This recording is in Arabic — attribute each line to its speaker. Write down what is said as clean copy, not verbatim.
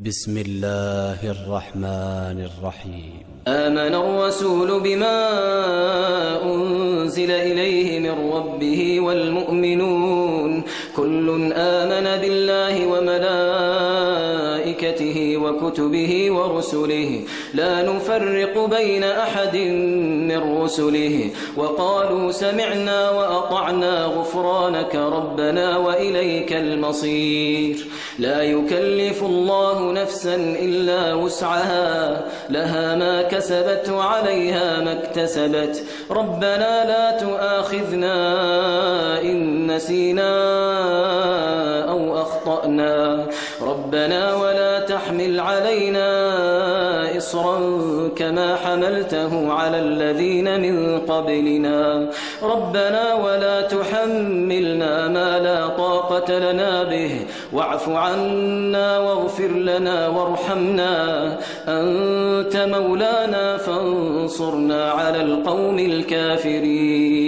Speaker 1: بسم الله الرحمن الرحيم.
Speaker 2: آمن الرسول بما أنزل إليه من ربه والمؤمنون كل آمن بالله وملائكته وكتبه ورسله لا نفرق بين أحد من رسله وقالوا سمعنا وأطعنا غفرانك ربنا وإليك المصير. لا يكلف الله نفسا إلا وسعها لها ما كسبت وعليها ما اكتسبت ربنا لا تؤاخذنا إن نسينا أو أخطأنا ربنا ولا تحمل علينا إصرا كما حملته على الذين من قبلنا ربنا ولا تحملنا ما لا طاقة لنا به واعف عنا واغفر لنا وارحمنا أنت مولانا فانصرنا على القوم الكافرين.